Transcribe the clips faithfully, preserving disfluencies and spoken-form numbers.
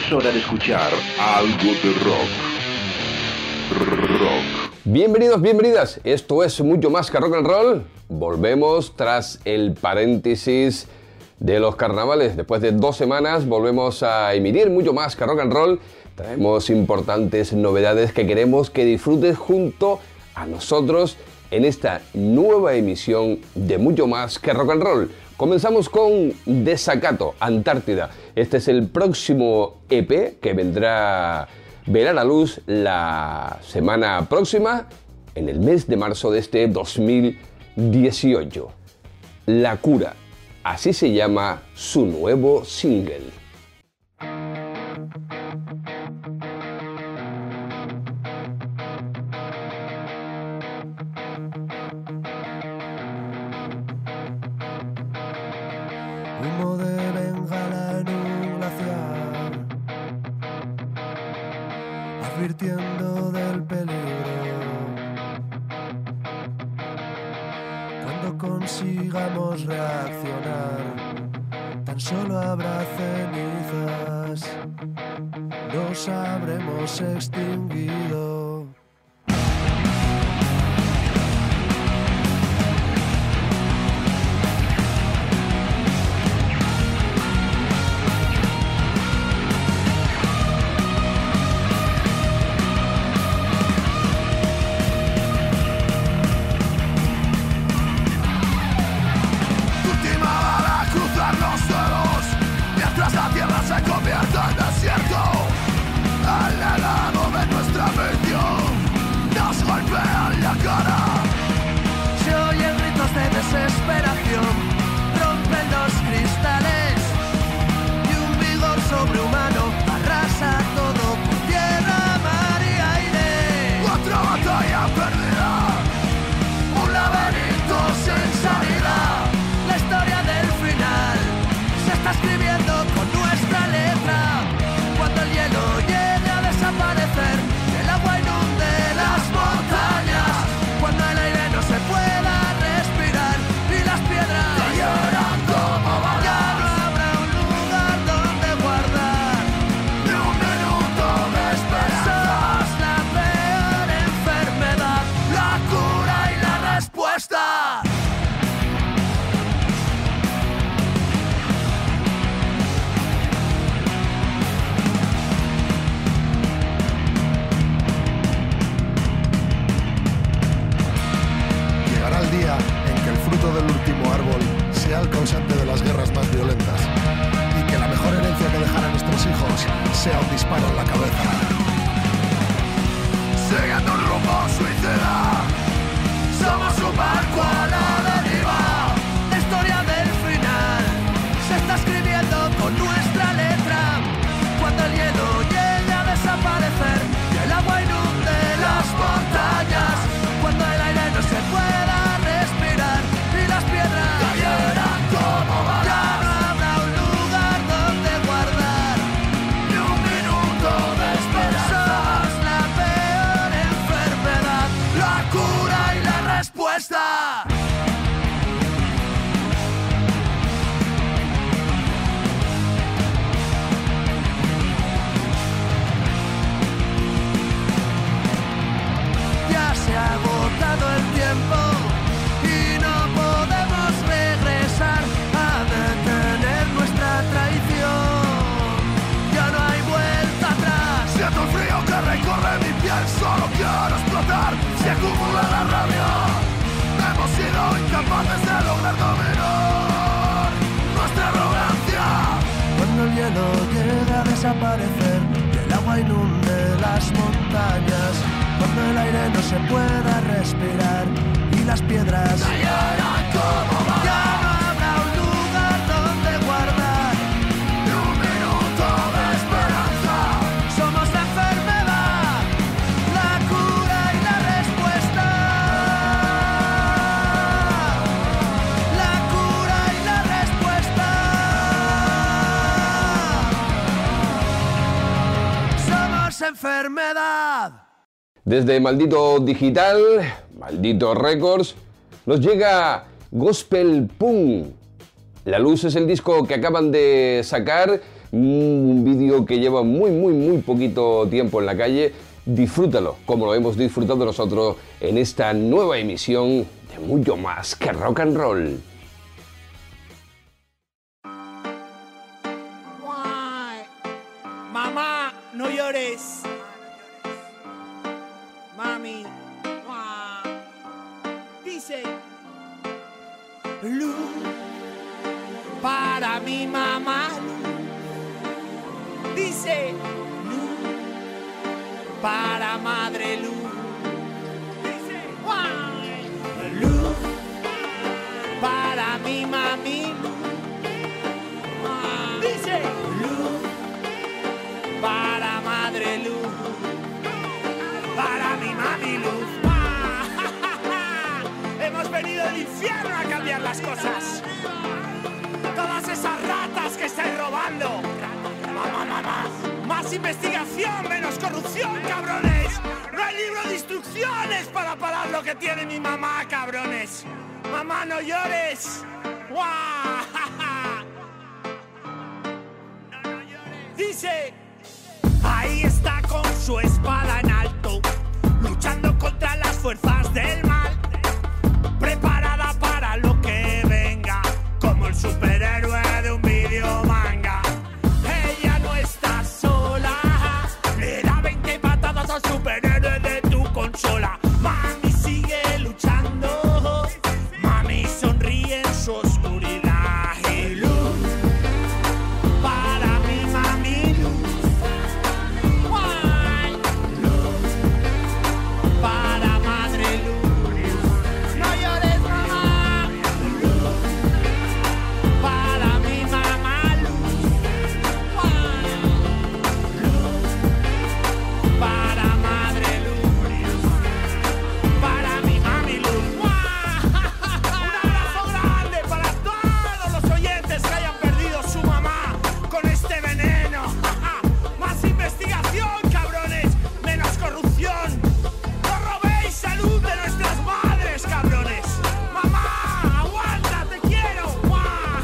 Es hora de escuchar algo de rock. Rock. Bienvenidos, bienvenidas. Esto es mucho más que rock and roll. Volvemos tras el paréntesis de los carnavales. Después de dos semanas volvemos a emitir mucho más que rock and roll. Traemos importantes novedades que queremos que disfrutes junto a nosotros en esta nueva emisión de mucho más que rock and roll. Comenzamos con Desacato, Antártida. Este es el próximo E P que vendrá verá la luz la semana próxima, en el mes de marzo de este dos mil dieciocho. La Cura, así se llama su nuevo single. Humo de bengala en un glaciar, advirtiendo del peligro. Cuando consigamos reaccionar, tan solo habrá cenizas, nos habremos extinguido. Desesperación, rompen los cristales y un vigor sobrehumano arrasa todo por tierra, mar y aire. Otra batalla perdida, un laberinto sin salida. La historia del final se está escribiendo con nuestra letra. Cuando el hielo llegue a desaparecer, el agua inunde las montañas. Cuando el aire no se pueda respirar y las piedras lloran como balas, ya no habrá un lugar donde guardar ni un minuto de esperanza. Sos la peor enfermedad, la cura y la respuesta. Llegará el día en que el fruto del último árbol sea el causante de las guerras más violentas y que la mejor herencia que dejar a nuestros hijos sea un disparo en la cabeza. Siguiendo un rumbo suicida, somos un barco a la deriva. La historia del final se está escribiendo con nuestra letra. Cuando el hielo llegue a desaparecer y el agua inunde las montañas, cuando el aire no se pueda respirar y las piedras cayeran como balas, ya no habrá un lugar donde guardar ni un minuto de esperanza. Sos la peor enfermedad, la cura y la respuesta. Ya se ha agotado el tiempo y no podemos regresar a detener nuestra traición. Ya no hay vuelta atrás. Siento el frío que recorre mi piel, solo quiero explotar. Se acumula la rabia, hemos sido incapaces de lograr dominar nuestra arrogancia. Cuando el hielo llega a desaparecer y el agua inunde las montañas, cuando el aire no se pueda respirar y las piedras cayeran como balas, ya no habrá un lugar donde guardar ni un minuto de esperanza. Somos la enfermedad, la cura y la respuesta. La cura y la respuesta. Somos enfermedad. Desde Maldito Digital, Maldito Records, nos llega Gospel Punk. La Luz es el disco que acaban de sacar Un vídeo que lleva muy, muy, muy poquito tiempo en la calle. Disfrútalo, como lo hemos disfrutado nosotros en esta nueva emisión de Mucho Más que Rock and Roll. Mamá, no llores. Mami, dice Luz para mi mamá. Dice Luz para madre Luz. Dice Luz para mi mami. Dice Luz para madre Luz. Para mi mami Luz. Hemos venido del infierno a cambiar las cosas. Todas esas ratas que estáis robando. Mamá, mamá. Más investigación, menos corrupción, cabrones. No hay libro de instrucciones para parar lo que tiene mi mamá, cabrones. Mamá, no llores. Dice, ahí está con su espada en alto, luchando contra las fuerzas del mal, preparada para lo que venga, como el superhéroe de un video manga. Ella no está sola, le da veinte patadas al superhéroe de tu consola. Mami sigue luchando, mami sonríe en su oscuridad. Y luz para mi mami Luz. Guay. Luz para madre Luz. No llores, mamá. Luz para mi mamá Luz. Guay. Luz para madre Luz. Para mi mami Luz. ¡Guau! Un abrazo grande para todos los oyentes que hayan perdido su mamá con este veneno. Más investigación, cabrones, menos corrupción. No robéis salud de nuestras madres, cabrones. Mamá, aguanta, te quiero. ¡Guau!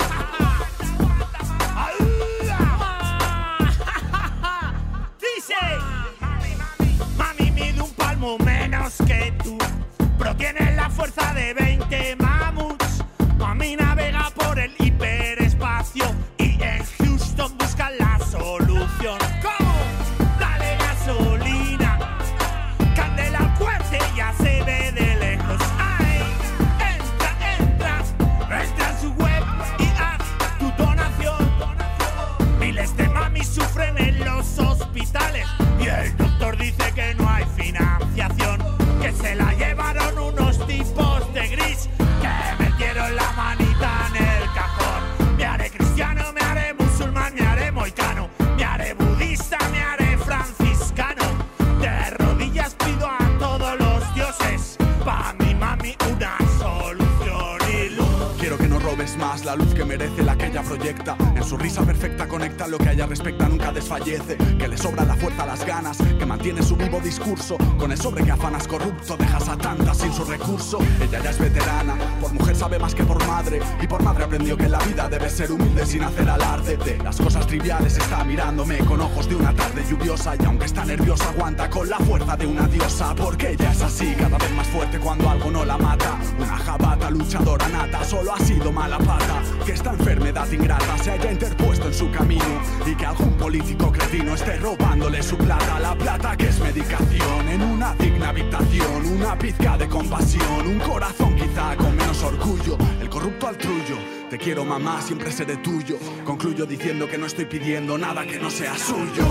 Dice, mami mide un palmo menos que tú, pero tiene la fuerza de veinte mamuts. Mami navega por el hiperespacio y en Houston busca la solución. ¿Cómo? Dale gasolina, candela al cohete, ya se ve de lejos. Ay, entra, entra, entra en su web y haz tu donación. Miles de mamis sufren en los hospitales y el doctor dice que no hay financiación, que se la llevaron unos tipos de gris que metieron la manita en el cajón. Me haré cristiano, me haré musulmán, me haré moicano, me haré budista, me haré franciscano. De rodillas pido a todos los dioses, pa' mi mami una solución y luz. Quiero que no robes más la luz que merece la que ella proyecta. En su risa perfecta conecta lo que a ella respecta, nunca desfallece. Que le sobra la fuerza, las ganas, que mantiene su vivo discurso. Con el sobre que afanas corrupto, dejas a tantas sin su recurso. Ella ya es veterana, por mujer sabe más que por madre. Y por madre aprendió que la vida debe ser humilde sin hacer alarde. De las cosas triviales está mirándome con ojos de una tarde lluviosa. Y aunque está nerviosa aguanta con la fuerza de una diosa. Porque ella es así, cada vez más fuerte cuando algo no la mata. Una jabata luchadora nata, solo ha sido mala pata. Que esta enfermedad ingrata se haya interpuesto en su camino y que algún político cretino esté robándole su plata. La plata que es medicación en una digna habitación, una pizca de compasión, un corazón quizá con menos orgullo, el corrupto al trullo. Te quiero mamá, siempre seré tuyo. Concluyo diciendo que no estoy pidiendo nada que no sea suyo.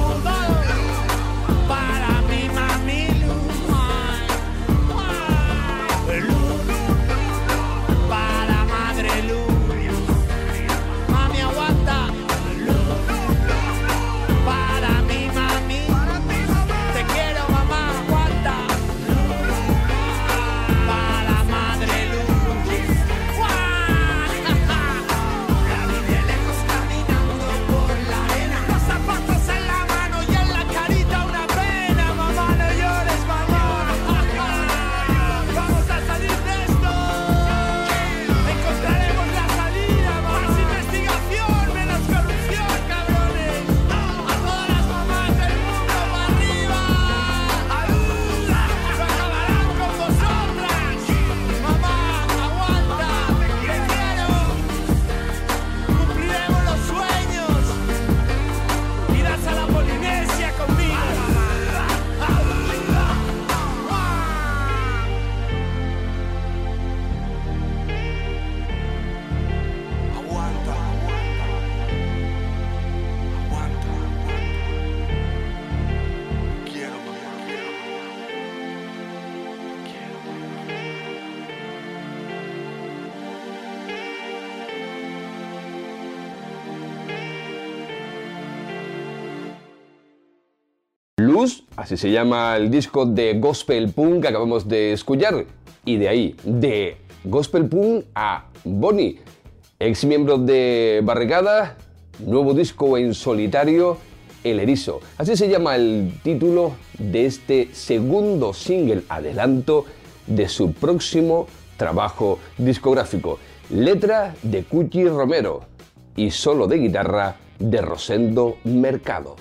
Para mi mami Luz. Luz para madre Luz. Mami aguanta. Luz para mi mami. Te quiero mamá, aguanta. Para madre Luz. La vi de lejos caminando por la arena, los zapatos en la mano y en la carita una pena. Blues, así se llama el disco de Gospel Punk que acabamos de escuchar. Y de ahí, de Gospel Punk a Bonnie, ex miembro de Barricada, nuevo disco en solitario, El Erizo. Así se llama el título de este segundo single adelanto de su próximo trabajo discográfico. Letra de Cuchi Romero y solo de guitarra de Rosendo Mercado.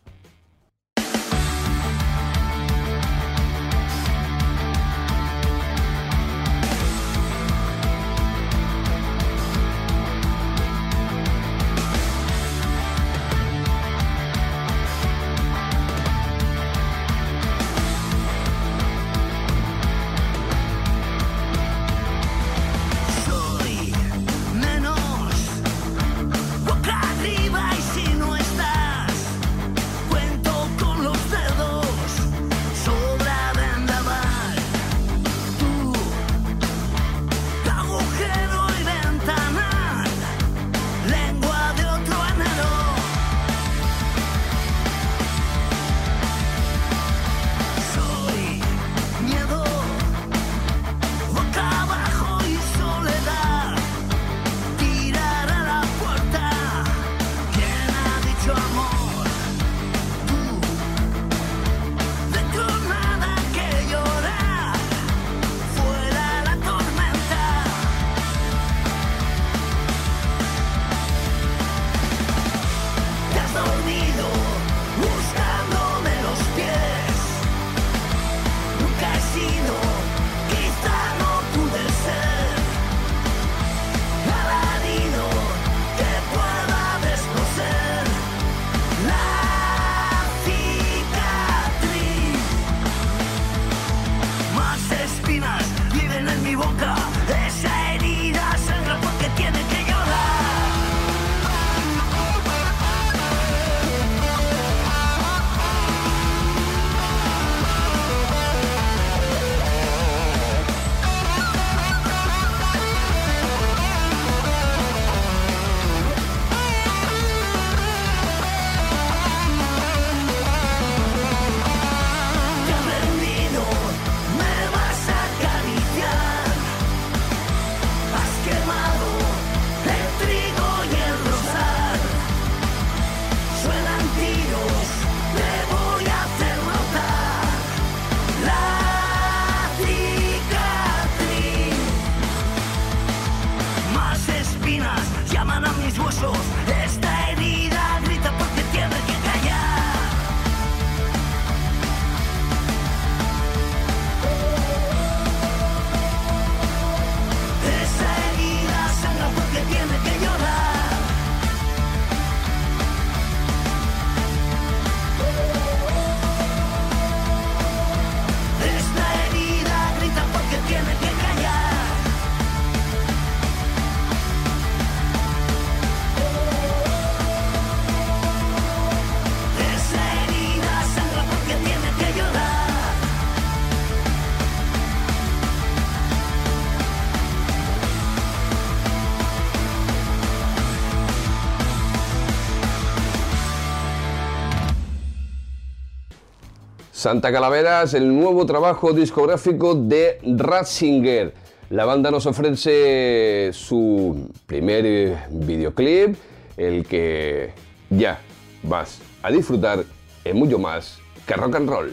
Santa Calaveras, el nuevo trabajo discográfico de Ratzinger. La banda nos ofrece su primer videoclip, el que ya vas a disfrutar en mucho más que rock and roll.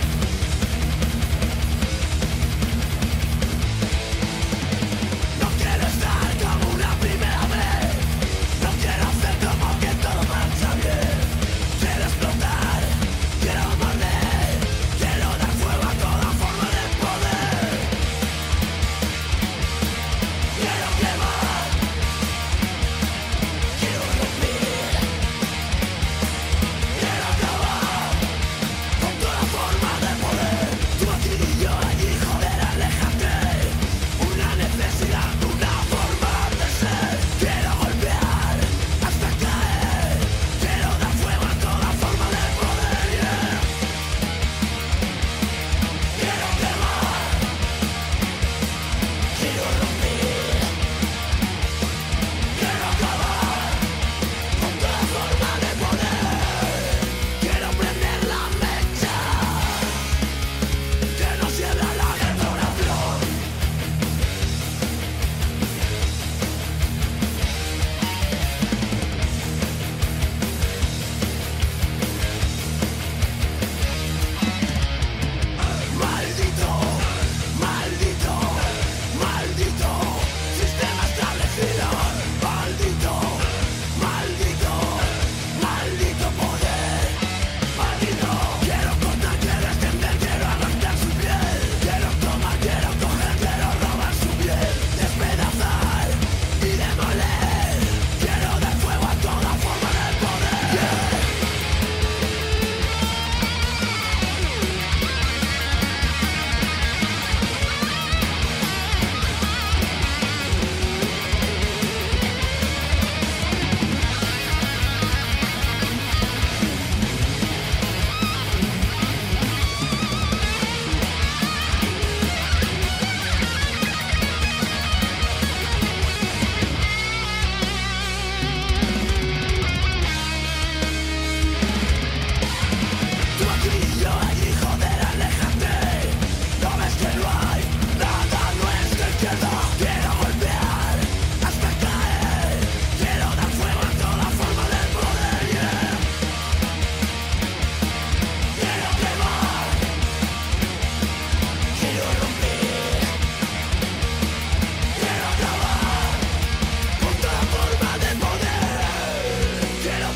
No quiero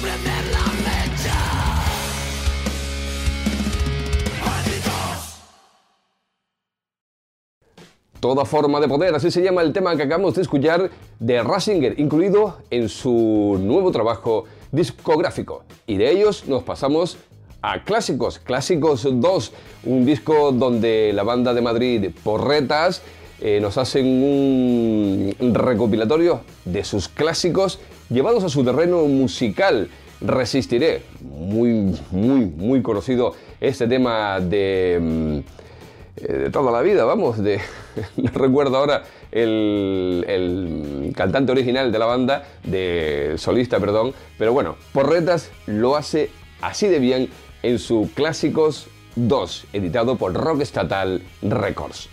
prender la mecha. Toda forma de poder, así se llama el tema que acabamos de escuchar de Ratzinger, incluido en su nuevo trabajo discográfico. Y de ellos nos pasamos a Clásicos, Clásicos dos, un disco donde la banda de Madrid Porretas eh, nos hacen un recopilatorio de sus clásicos llevados a su terreno musical. Resistiré, muy, muy, muy conocido este tema de... de toda la vida, vamos, de no recuerdo ahora el, el cantante original de la banda, de solista, perdón, pero bueno, Porretas lo hace así de bien en su Clásicos dos, editado por Rock Estatal Records.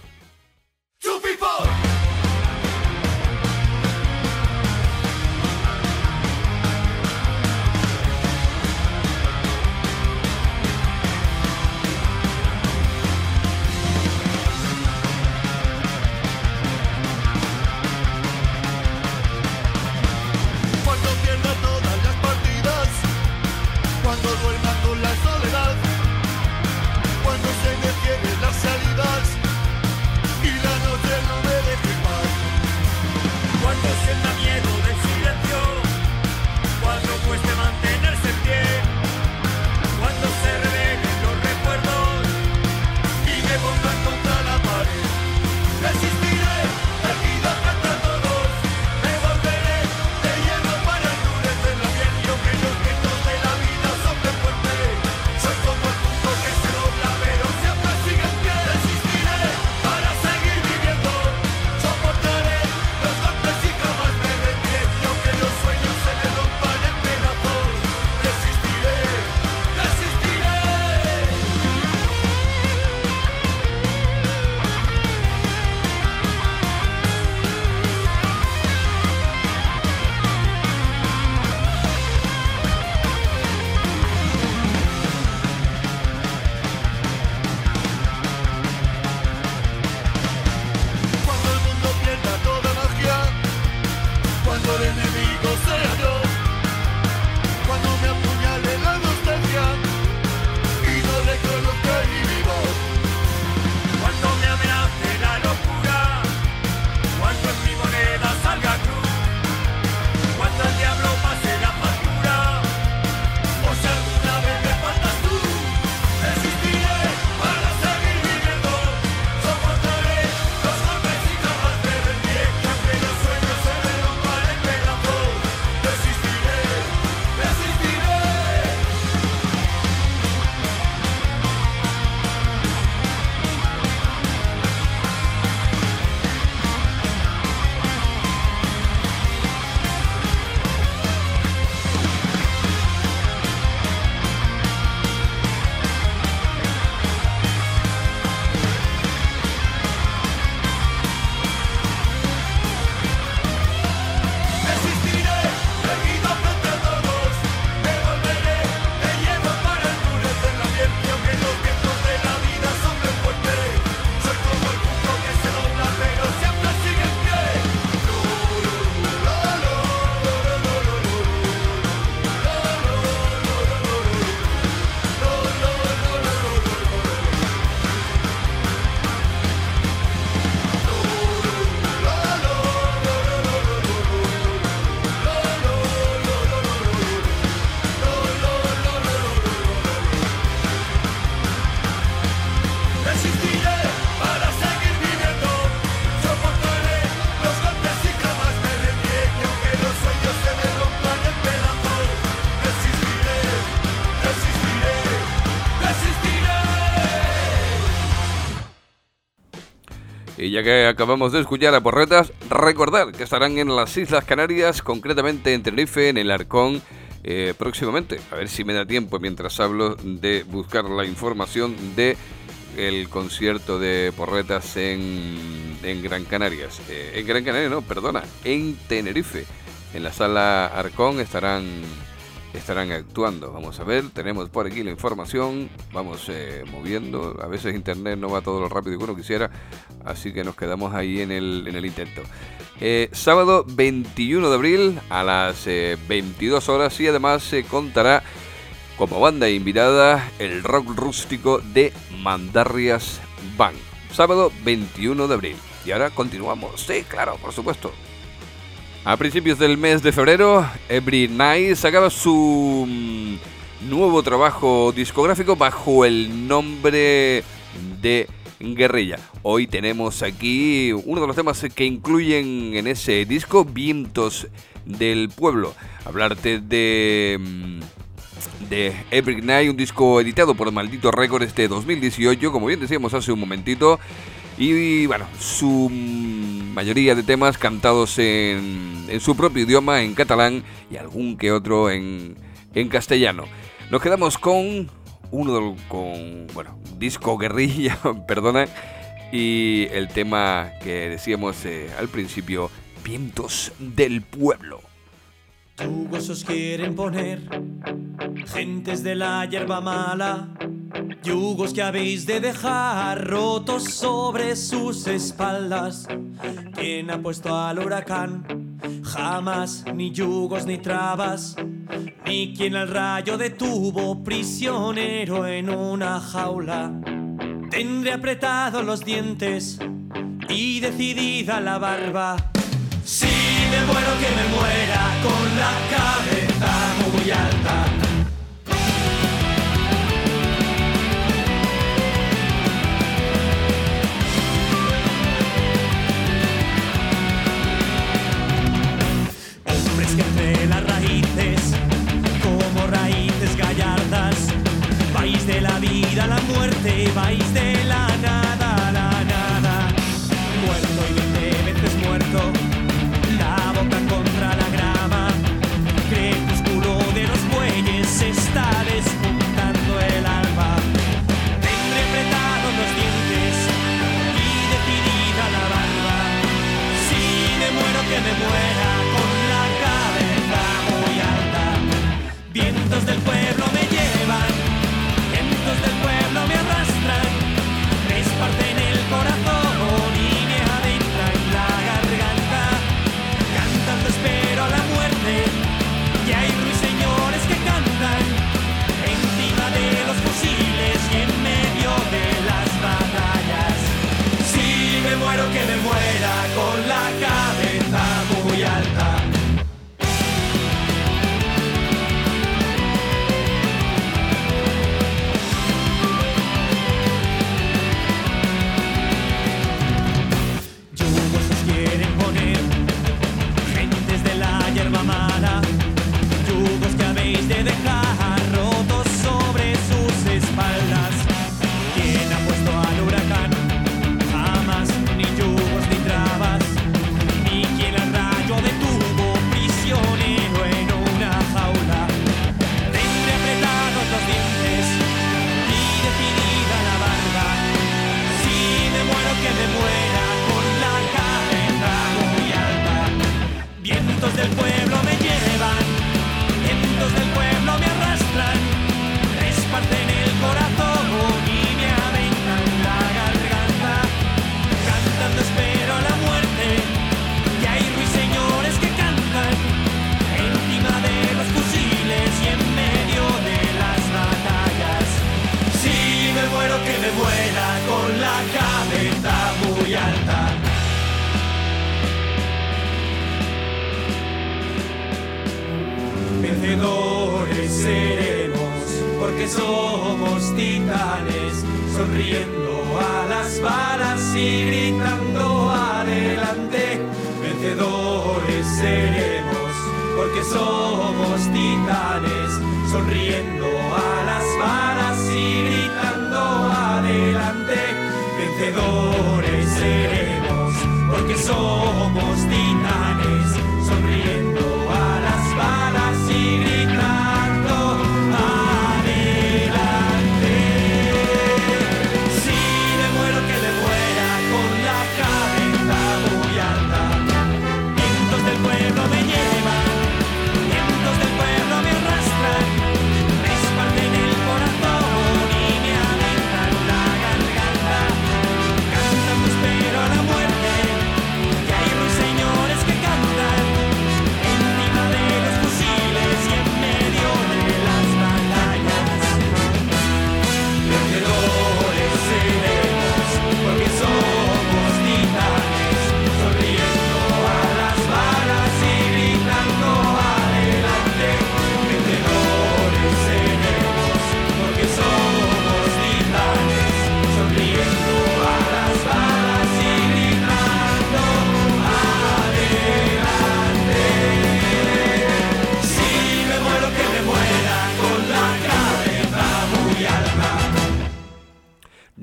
Y ya que acabamos de escuchar a Porretas, recordar que estarán en las Islas Canarias, concretamente en Tenerife, en el Arcón, eh, próximamente. A ver si me da tiempo mientras hablo de buscar la información de el concierto de Porretas en, en Gran Canarias. Eh, en Gran Canaria, no, perdona, en Tenerife. En la Sala Arcón estarán estarán actuando. Vamos a ver, tenemos por aquí la información, vamos eh, moviendo, a veces internet no va todo lo rápido que uno quisiera, así que nos quedamos ahí en el, en el intento. Eh, sábado veintiuno de abril a las eh, veintidós horas, y además se contará como banda invitada el rock rústico de Mandarrias Band. Sábado veintiuno de abril. Y ahora continuamos. Sí, claro, por supuesto. A principios del mes de febrero, Every Night sacaba su mm, nuevo trabajo discográfico bajo el nombre de Guerrilla. Hoy tenemos aquí uno de los temas que incluyen en ese disco, Vientos del Pueblo. Hablarte de... Mm, de Every Night, un disco editado por Maldito Records de dos mil dieciocho, como bien decíamos hace un momentito, y bueno, su mayoría de temas cantados en, en su propio idioma, en catalán, y algún que otro en, en castellano. Nos quedamos con uno del, con, bueno, disco guerrilla, perdona, y el tema que decíamos eh, al principio, Vientos del Pueblo. Yugos os quieren poner, gentes de la hierba mala, yugos que habéis de dejar rotos sobre sus espaldas. ¿Quién ha puesto al huracán? Jamás, ni yugos ni trabas, ni quien al rayo detuvo prisionero en una jaula. Tendré apretados los dientes y decidida la barba. Si me muero, que me muera con la cabeza muy alta. Hombres que entre las raíces, como raíces gallardas, vais de la vida a la muerte, vais de la nada a la nada. Muerto y veinte veces muerto, la boca contra la grama, crepúsculo de los bueyes, se está despuntando el alba. Tendré apretados los dientes y decidida la barba. Si me muero, que me muera con la cabeza muy alta. Vientos del pueblo me llevan, vientos del pueblo me arrastran, me esparcen el corazón y me adentran en la garganta. Cantando espero la muerte, y hay ruiseñores que cantan encima de los fusiles y en medio de las batallas. Si me muero, que me muera con la cabeza muy alta. Yugos os quieren poner, gentes de la hierba mala, yugos que habéis de dejar rotos sobre sus espaldas. ¿Quién ha puesto al huracán? Jamás, ni yugos ni trabas, ni quien al rayo detuvo prisionero en una jaula. Tendré apretados los dientes y definida la barba. Si me muero, que me muera con la cabeza muy alta. Vientos del pueblo me llevan, vientos del pueblo me arrastran, me esparcen el corazón y me aventan la garganta. Cantando espero la muerte, y hay ruiseñores que cantan encima de los fusiles y en medio de las batallas. Si me muero, que me muera con la cabeza muy alta. Vencedores seremos, porque somos titanes, sonriendo a las balas y gritando adelante. Vencedores seremos, porque somos titanes, sonriendo a las balas y gritando adelante. Vencedores seremos, porque somos titanes, sonriendo a las balas y gritando adelante. Si me muero, que me muera con la cabeza muy alta. Vientos del pueblo me llevan, vientos del pueblo me arrastran.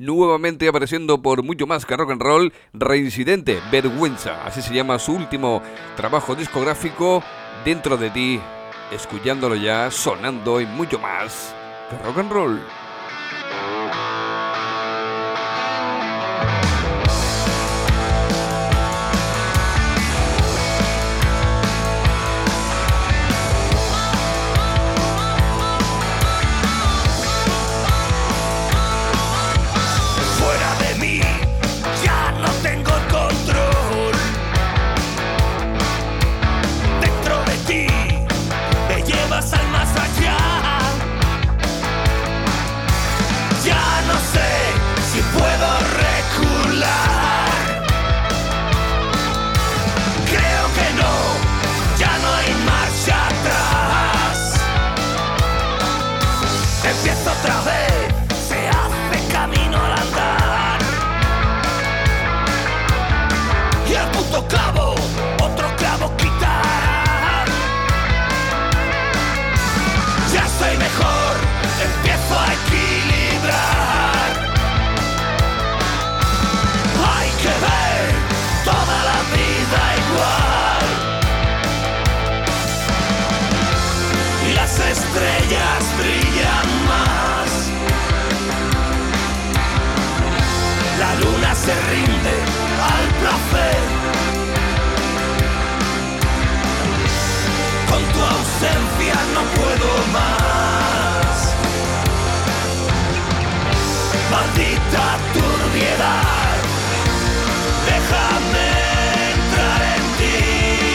nuevamente apareciendo por Mucho Más que Rock and Roll, Reincidente, Vergüenza, así se llama su último trabajo discográfico, Dentro de ti, escuchándolo ya, sonando en Mucho Más que Rock and Roll. Al más allá, ya no sé si puedo recular. Creo que no, ya no hay marcha atrás. Empiezo otra vez, se hace camino al andar. Y al punto clavo, otro clavo quitar. Ya estoy mejor, empiezo a equilibrar. Hay que ver toda la vida igual. Y las estrellas brillan más. La luna se rinde al placer. Con tu ausencia no puedo más. Maldita turbiedad, déjame entrar en ti.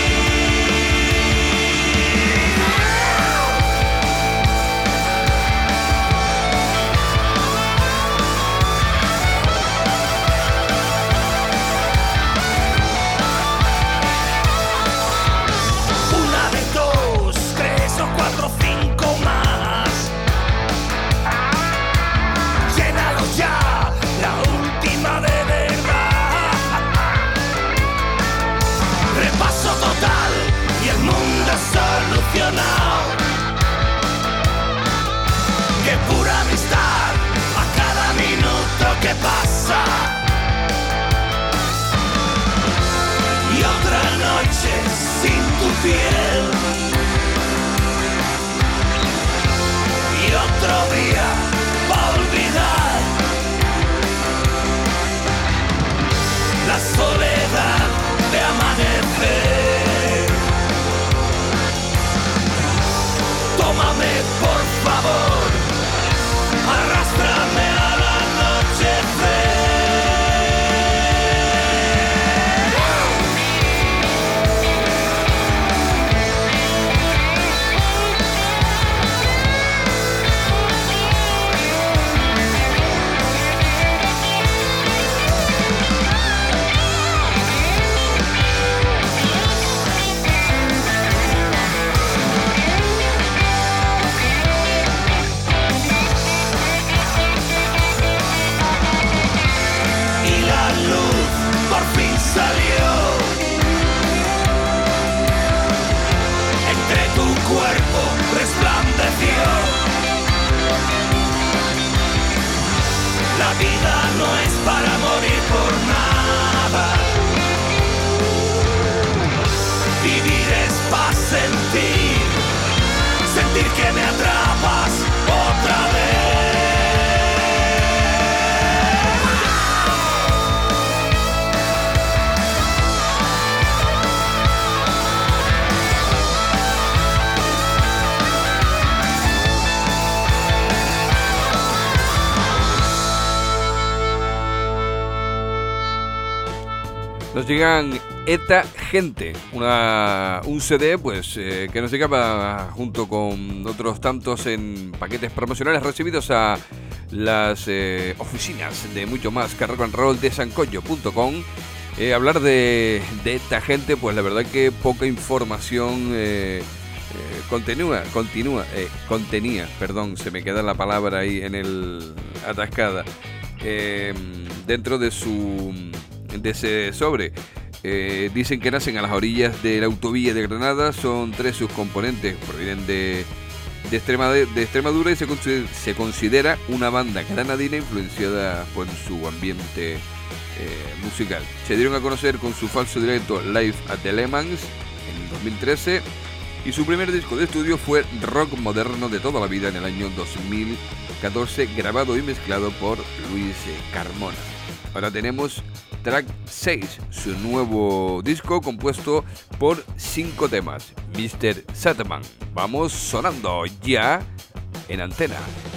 Una de dos, tres o cuatro, cinco más. Llénalo ya, la última de verdad. Repaso total y el mundo solucionado. Qué pura amistad a cada minuto que pasa. Y otra noche sin tu piel. Y otro día pa' olvidar. La soledad de amanecer. Tómame por favor, arrástrame al anochecer. La vida no es para morir por nada. Vivir es para sentir, sentir que me atrapas otra vez. Nos llegan Eta Gente, una, un C D pues eh, que nos llegaba junto con otros tantos en paquetes promocionales recibidos a las eh, oficinas de Mucho Más que Rock and Roll de sancoyo punto com. Eh, hablar de, de Eta Gente, pues la verdad que poca información eh, eh, continúa, continúa, eh, contenía, perdón, se me queda la palabra ahí en el atascada, eh, dentro de su de ese sobre. Eh, dicen que nacen a las orillas de la autovía de Granada, son tres sus componentes, provienen de, de, Extremad- de Extremadura y se, consider- se considera una banda granadina influenciada por su ambiente eh, musical. Se dieron a conocer con su falso directo Live at the Lemans en dos mil trece y su primer disco de estudio fue Rock Moderno de toda la vida en el año dos mil catorce, grabado y mezclado por Luis Carmona. Ahora tenemos track seis, su nuevo disco compuesto por cinco temas, mister Satman. Vamos sonando ya en antena.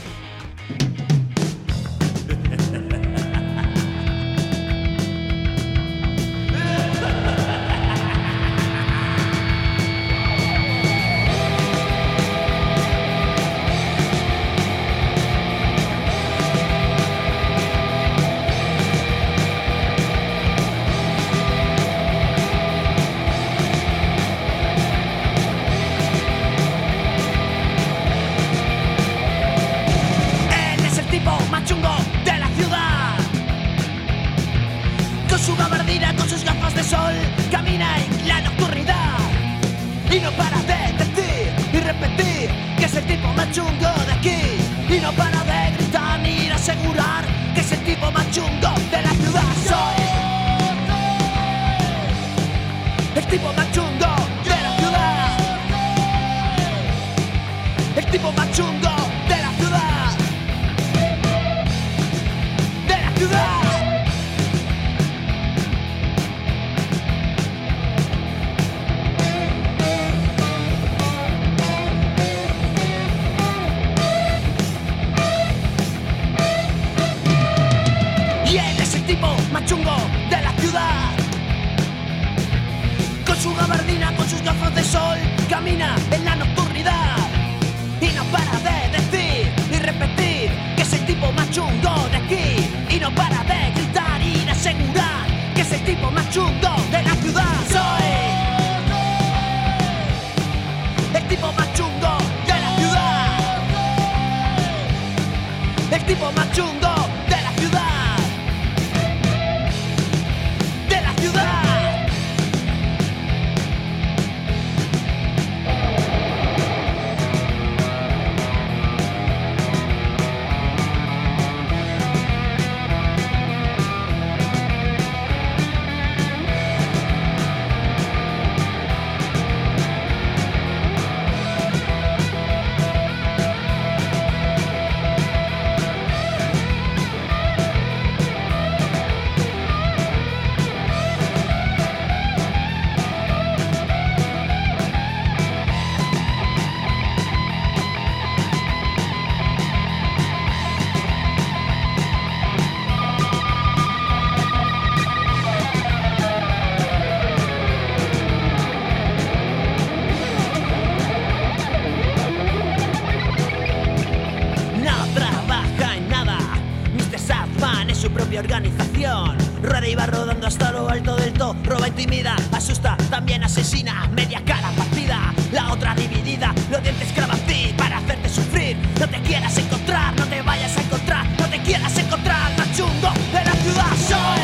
Organización, rueda y va rodando hasta lo alto del todo. Roba, intimida, asusta, también asesina. Media cara partida, la otra dividida. Los dientes clavan a ti para hacerte sufrir. No te quieras encontrar, no te vayas a encontrar. No te quieras encontrar, más chungo de la ciudad soy.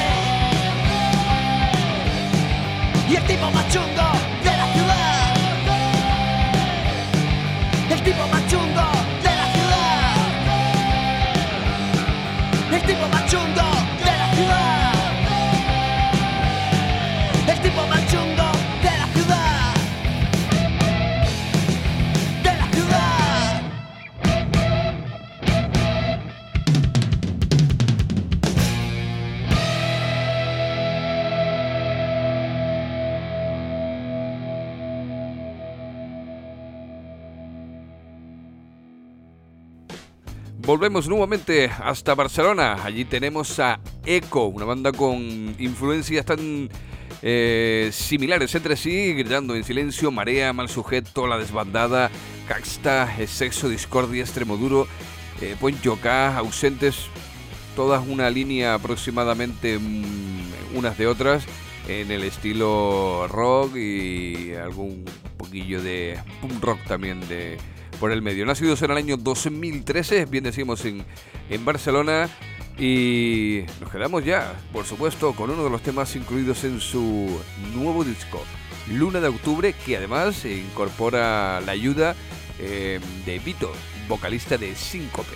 Y el tipo más chungo de la ciudad. El tipo más chungo de la ciudad. El tipo más chungo. El tipo más chungo de la ciudad. De la ciudad. Volvemos nuevamente hasta Barcelona. Allí tenemos a Eco, una banda con influencias tan eh, similares entre sí, Gritando en silencio, Marea, Mal sujeto, La desbandada, Caxta, Sexo, Discordia, Extremo duro, eh, Poncho K, Ausentes, todas una línea aproximadamente mm, unas de otras en el estilo rock y algún poquillo de punk rock también de por el medio. Nacidos en el año dos mil trece, bien decimos en, en Barcelona, y nos quedamos ya, por supuesto, con uno de los temas incluidos en su nuevo disco, Luna de Octubre, que además incorpora la ayuda eh, de Vito, vocalista de Síncope.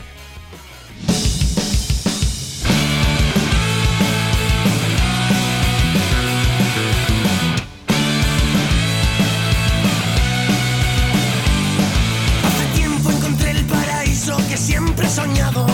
Que siempre he soñado.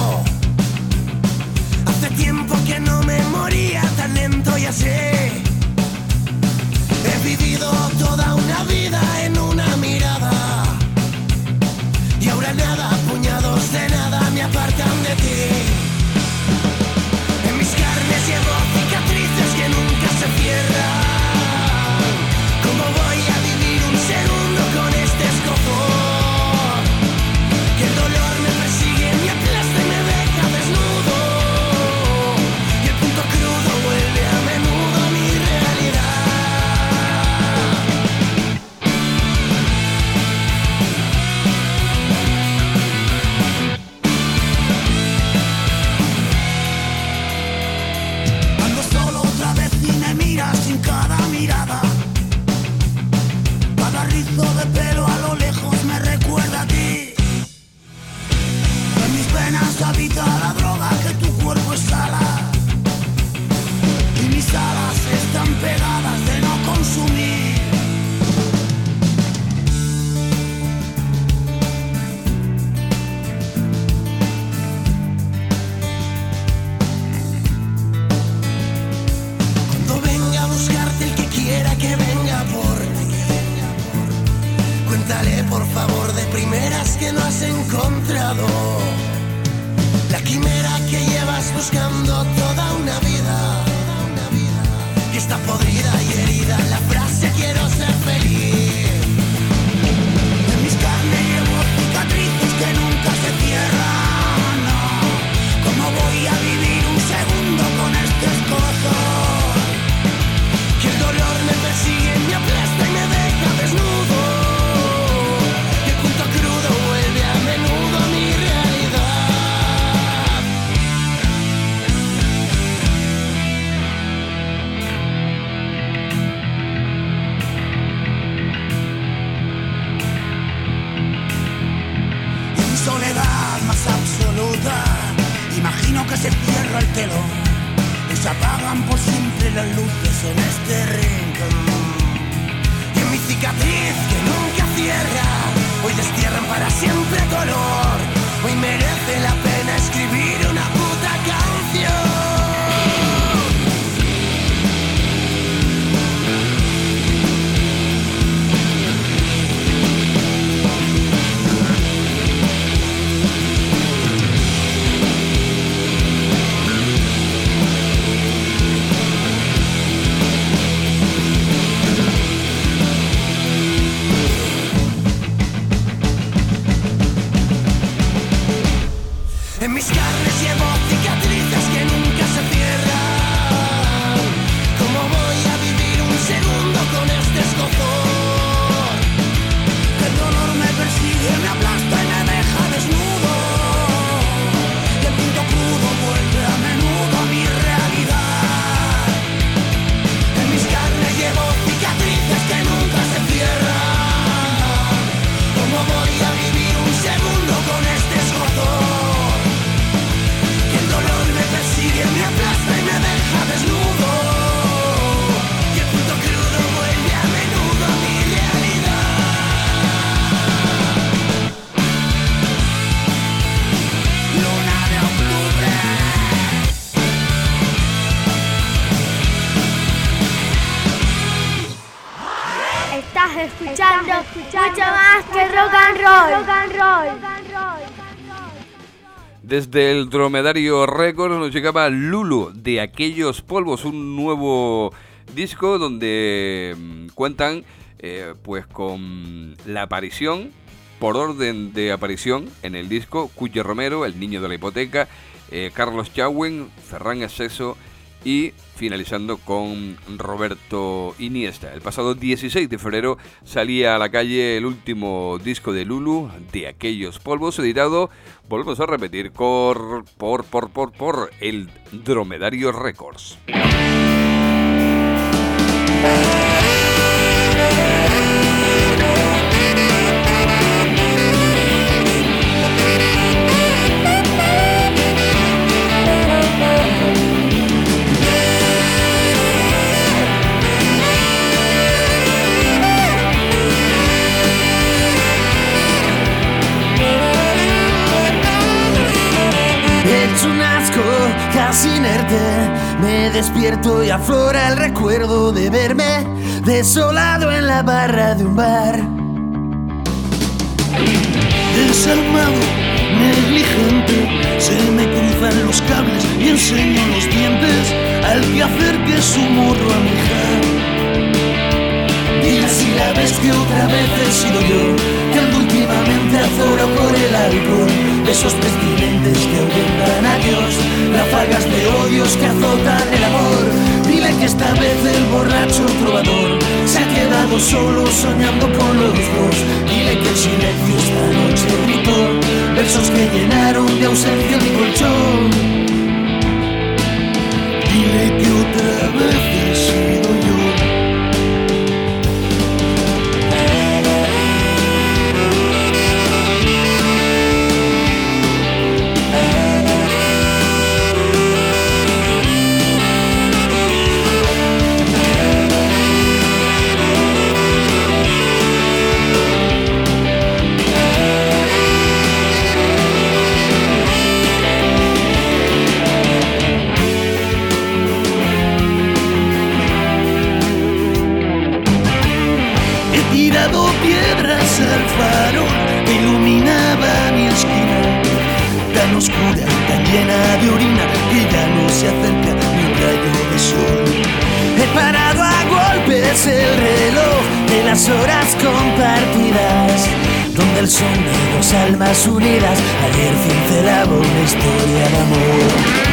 Hace tiempo que no me moría tan lento y así. He vivido toda una vida en una mirada. Y ahora nada, puñados de nada me apartan de ti. En mis carnes llevo cicatrices que nunca se cierran. ¿Cómo voy a vivir un segundo con este escozor? De pelo a lo lejos me recuerda a ti. En mis venas habita la droga que tu cuerpo exhala. Y mis alas están pegadas de no consumir. Cuando venga a buscarte el que quiera que venga por ti, cuéntale por favor de primeras que no has encontrado la quimera que llevas buscando toda una vida, que está podrida y herida en la frase quiero ser feliz. En mis carnes llevo cicatrices que nunca se cierran, no. ¿Cómo voy a vivir un segundo con este escozor? Que el dolor me persigue, me aplasta y me deja desnudo. Imagino que se cierra el telón y se apagan por siempre las luces en este rincón. Y en mi cicatriz que nunca cierra, hoy destierran para siempre color. Hoy merece la pena escribir una puta canción. En mis carnes llevo cicatrices que nunca se cierran. ¿Cómo voy a vivir un segundo con este escozor? El dolor me persigue, me aplasta y me deja desnudo. Y el punto crudo vuelve a menudo a mi realidad. En mis carnes llevo cicatrices que nunca se cierran. ¿Cómo voy a vivir un segundo con este escozor? Me aplasta y me deja desnudo. Y el punto crudo vuelve a menudo a mi realidad. Luna de octubre. Estás escuchando, Estás escuchando mucho más que rock and roll. Rock and roll. Desde el Dromedario Records nos llegaba Lulu, de Aquellos Polvos, un nuevo disco donde mmm, cuentan eh, pues con la aparición, por orden de aparición en el disco, Cuye Romero, El Niño de la Hipoteca, eh, Carlos Chauen, Ferran Exceso y finalizando con Roberto Iniesta. El pasado dieciséis de febrero salía a la calle el último disco de Lulu, de Aquellos Polvos, editado, volvemos a repetir, por, por, por, por, por el Dromedario Records. Hecho un asco, casi inerte, me despierto y aflora el recuerdo de verme desolado en la barra de un bar. Desarmado, negligente, se me cruzan los cables y enseño los dientes al que acerque su morro a mi hija. Dile si la ves que otra vez he sido yo, que ando últimamente azoro por el alcohol, esos pestilentes que ahuyentan a Dios, ráfagas de odios que azotan el amor. Dile que esta vez el borracho trovador se ha quedado solo soñando con los dos. Dile que el silencio esta noche gritó versos que llenaron de ausencia mi colchón. Dile que otra vez he sido yo. Piedras al farol que iluminaba mi esquina, tan oscura, tan llena de orina, que ya no se acerca ni un rayo de sol. He parado a golpes el reloj de las horas compartidas, donde el son de dos almas unidas ayer cincelaba una historia de amor.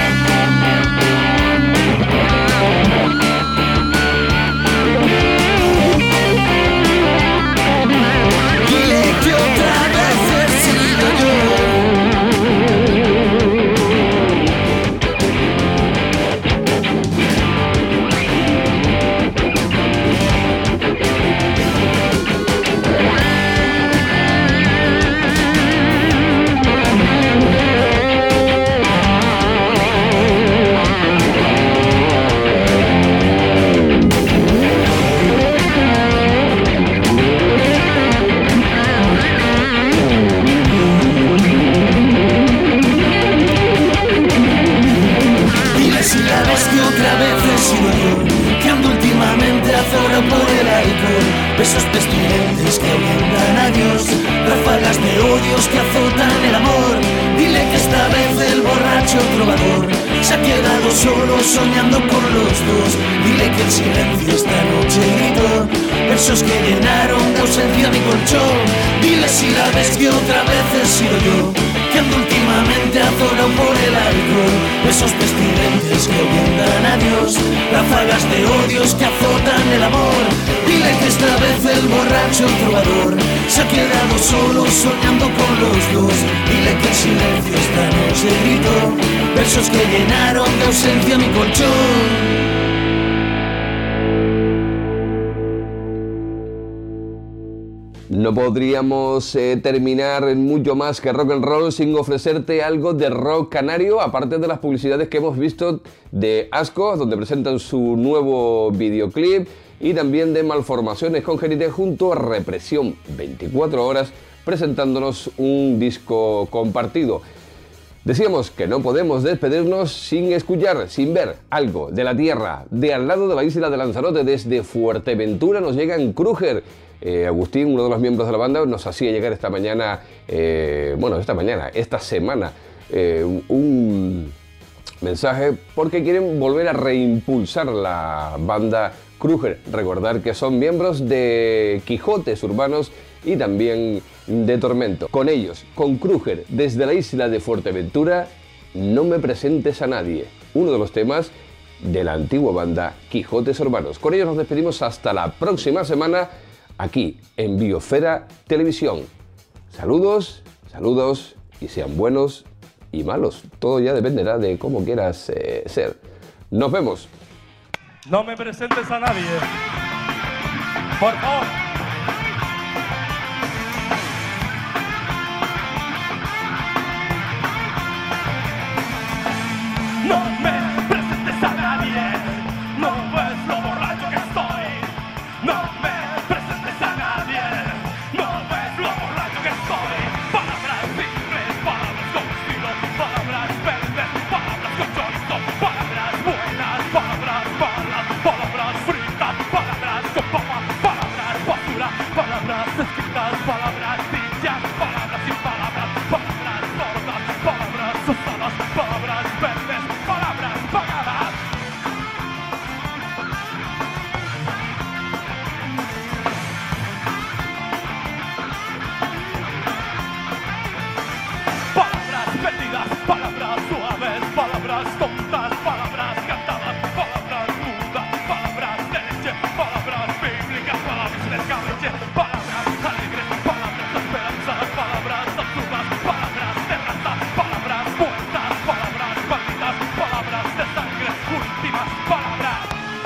Besos pestilentes que ahuyentan a Dios, ráfagas de odios que azotan el amor. Dile que esta vez el borracho trovador se ha quedado solo soñando con los dos. Dile que el silencio esta noche gritó versos que llenaron de ausencia mi colchón. Dile si la ves que otra vez he sido yo, que ando últimamente azorado por el alcohol, esos pestilentes que ahuyentan a Dios, ráfagas de odios que azotan el amor. Dile que esta vez el borracho trovador se ha quedado solo soñando con los dos. Dile que el silencio esta noche gritó versos que llenaron de ausencia mi colchón. No podríamos eh, terminar en mucho más que rock and roll sin ofrecerte algo de rock canario, aparte de las publicidades que hemos visto de Asco, donde presentan su nuevo videoclip, y también de Malformaciones Congénitas junto a Represión veinticuatro horas, presentándonos un disco compartido. Decíamos que no podemos despedirnos sin escuchar, sin ver algo de la tierra, de al lado de la isla de Lanzarote. Desde Fuerteventura nos llegan Krüger. Eh, Agustín, uno de los miembros de la banda, nos hacía llegar esta mañana, eh, bueno, esta mañana, esta semana, eh, un mensaje porque quieren volver a reimpulsar la banda Krüger. Recordar que son miembros de Quijotes Urbanos y también de Tormento. Con ellos, con Krüger, desde la isla de Fuerteventura, No me presentes a nadie, uno de los temas de la antigua banda Quijotes Urbanos. Con ellos nos despedimos hasta la próxima semana, aquí en Biosfera Televisión. Saludos, saludos y sean buenos y malos. Todo ya dependerá de cómo quieras eh, ser. Nos vemos. No me presentes a nadie. Por favor. No me presentes a nadie. No ves lo borracho que estoy. No me presentes a nadie. No ves lo borracho que estoy. Palabras simples, palabras con estilo, palabras verdes. perdidas, palabras suaves, palabras tontas, palabras cantadas, palabras mudas, palabras de leche, palabras bíblicas, palabras de escabeche, palabras alegres, palabras de esperanza, palabras absurdas, palabras de raza, palabras muertas, palabras malditas, palabras de sangre, últimas palabras.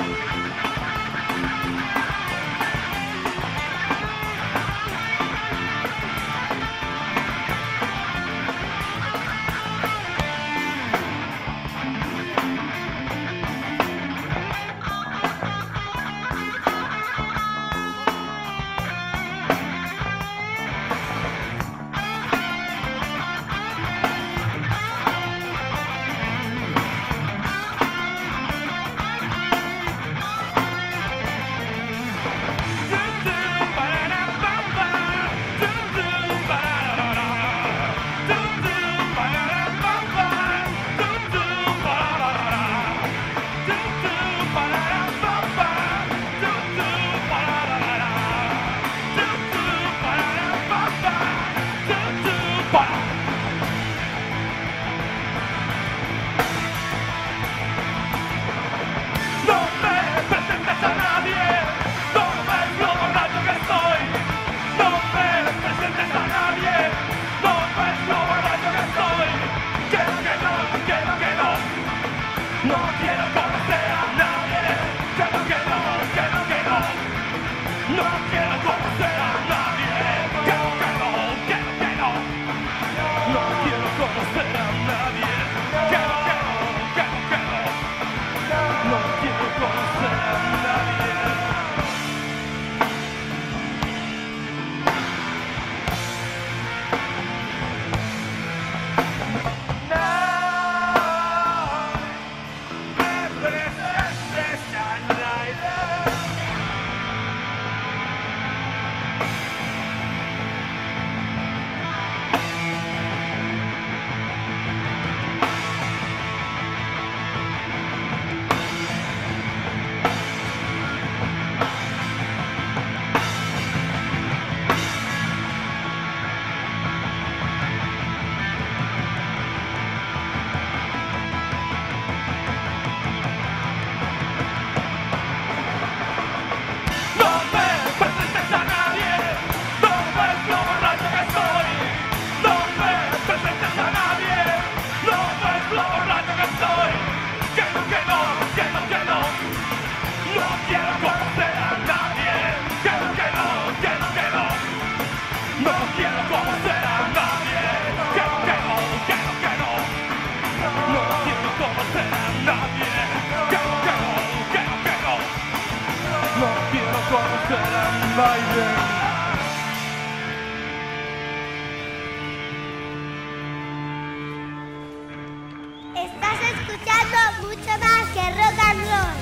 Estás escuchando mucho más que rock and roll.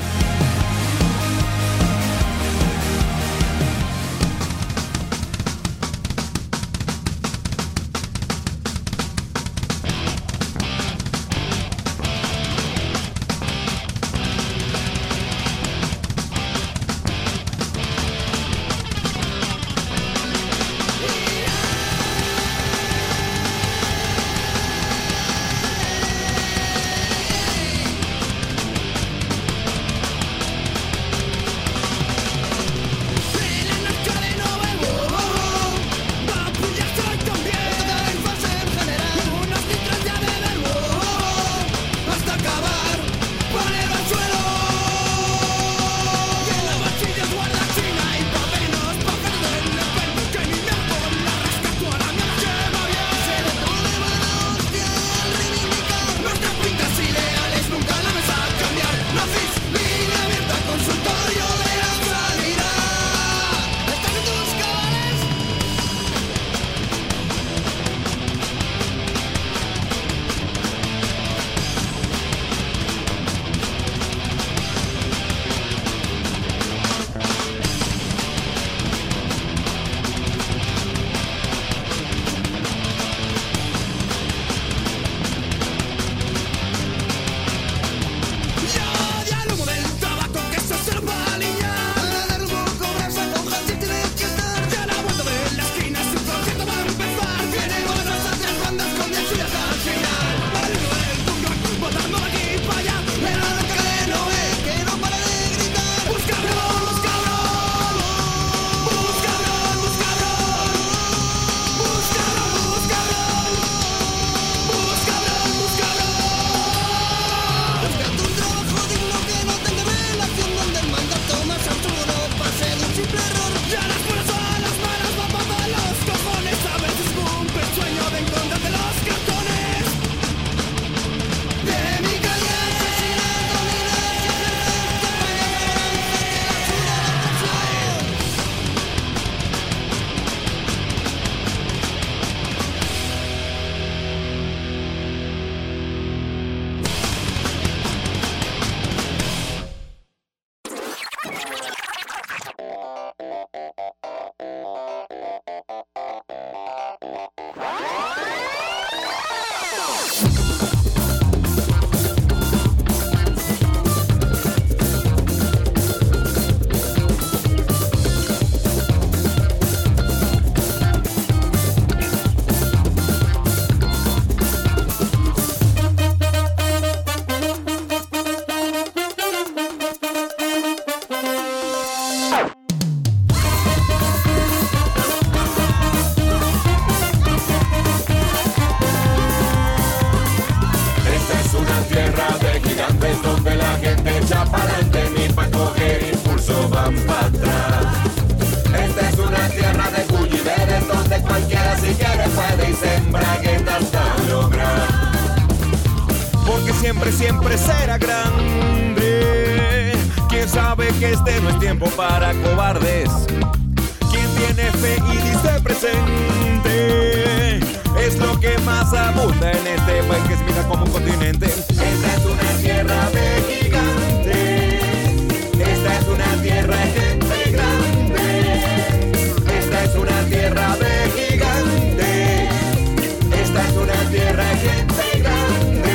siempre, siempre será grande. ¿Quién sabe que este no es tiempo para cobardes? ¿Quién tiene fe y dice presente? Es lo que más abunda en este país que se mira como un continente. Esta es una tierra de gigantes. Esta es una tierra de gente grande. Esta es una tierra de gigantes. Esta es una tierra de gente grande.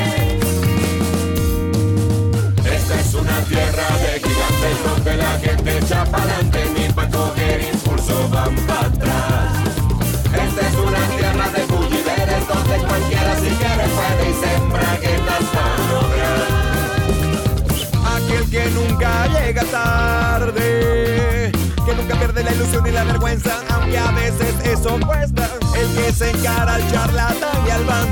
Esta es una tierra de gigantes donde la gente echa pa'lante ni pa' coger impulso van para atrás. Esta es una tierra de bullideres donde cualquiera si quiere puede y sembra guetas para lograr. Aquel que nunca llega tarde, que nunca pierde la ilusión y la vergüenza, aunque a veces eso cuesta. El que se encara al charlatán y al bandido